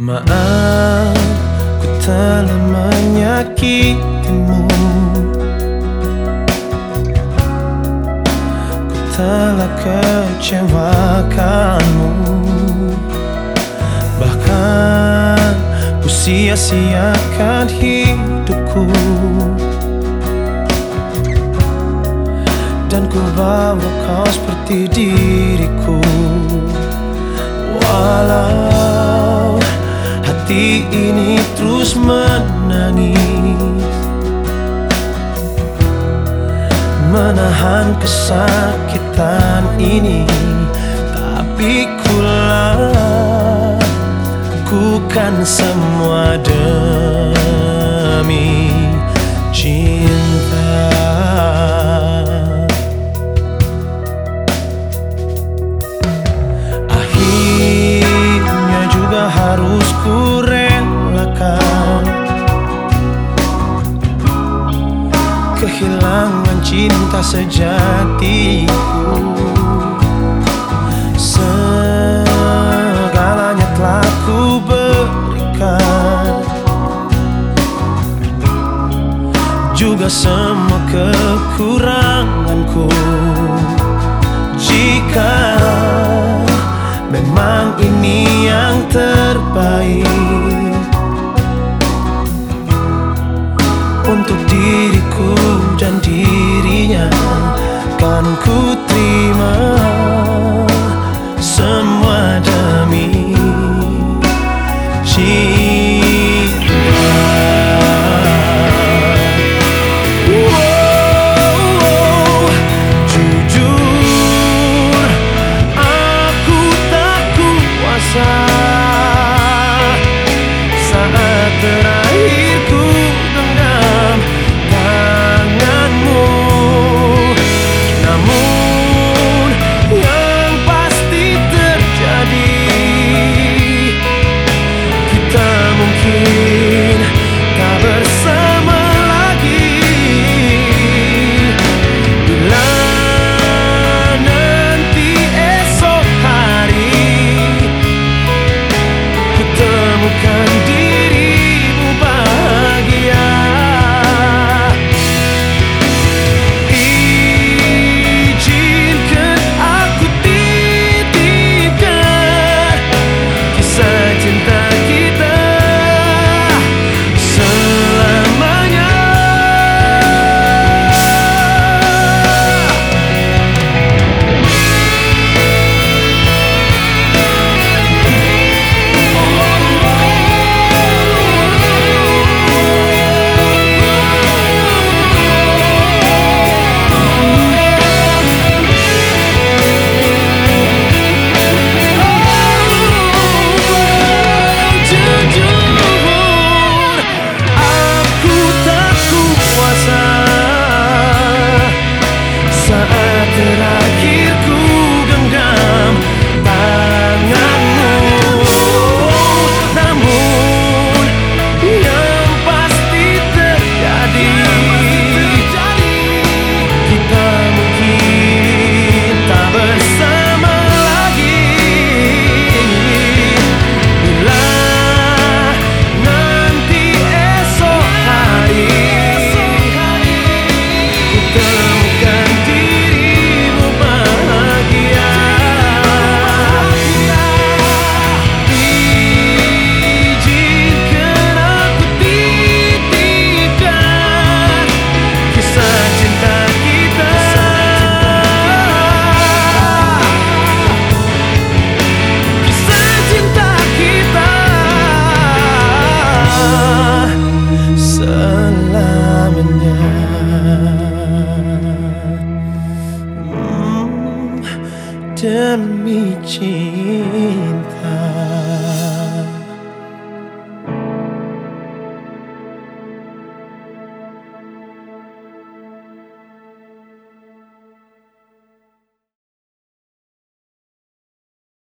Maaf, ku telah menyakitimu. Ku telah kecewakanmu. Bahkan ku sia-siakan hidupku, dan ku bawa kau seperti diriku. Walau hati ini terus menangis, menahan kesakitan ini, tapi ku lakukan semua demi cinta. Akhirnya juga harus ku relakan kehilangan cinta sejatiku. Segalanya telah ku berikan, juga semua kekuranganku. Jika memang ini yang terbaik untuk diriku dan dirinya, kan ku terima semua demi cinta. Jujur, aku tak kuasa saat terakhir ku genggam tanganmu. Namun yang pasti terjadi, kita mungkin tak bersama lagi. Bila nanti esok hari ku temukan dirimu bahagia, izinkan aku titipkan kisah cinta kita selamanya. Jujur, aku tak kuasa saat terakhir ku genggam tanganmu. Namun yang pasti terjadi, kita mungkin tak bersama lagi. Bila nanti esok hari ku temukan dirimu bahagia, izinkan aku titipkan kisah cinta kita selamanya. Demi cinta.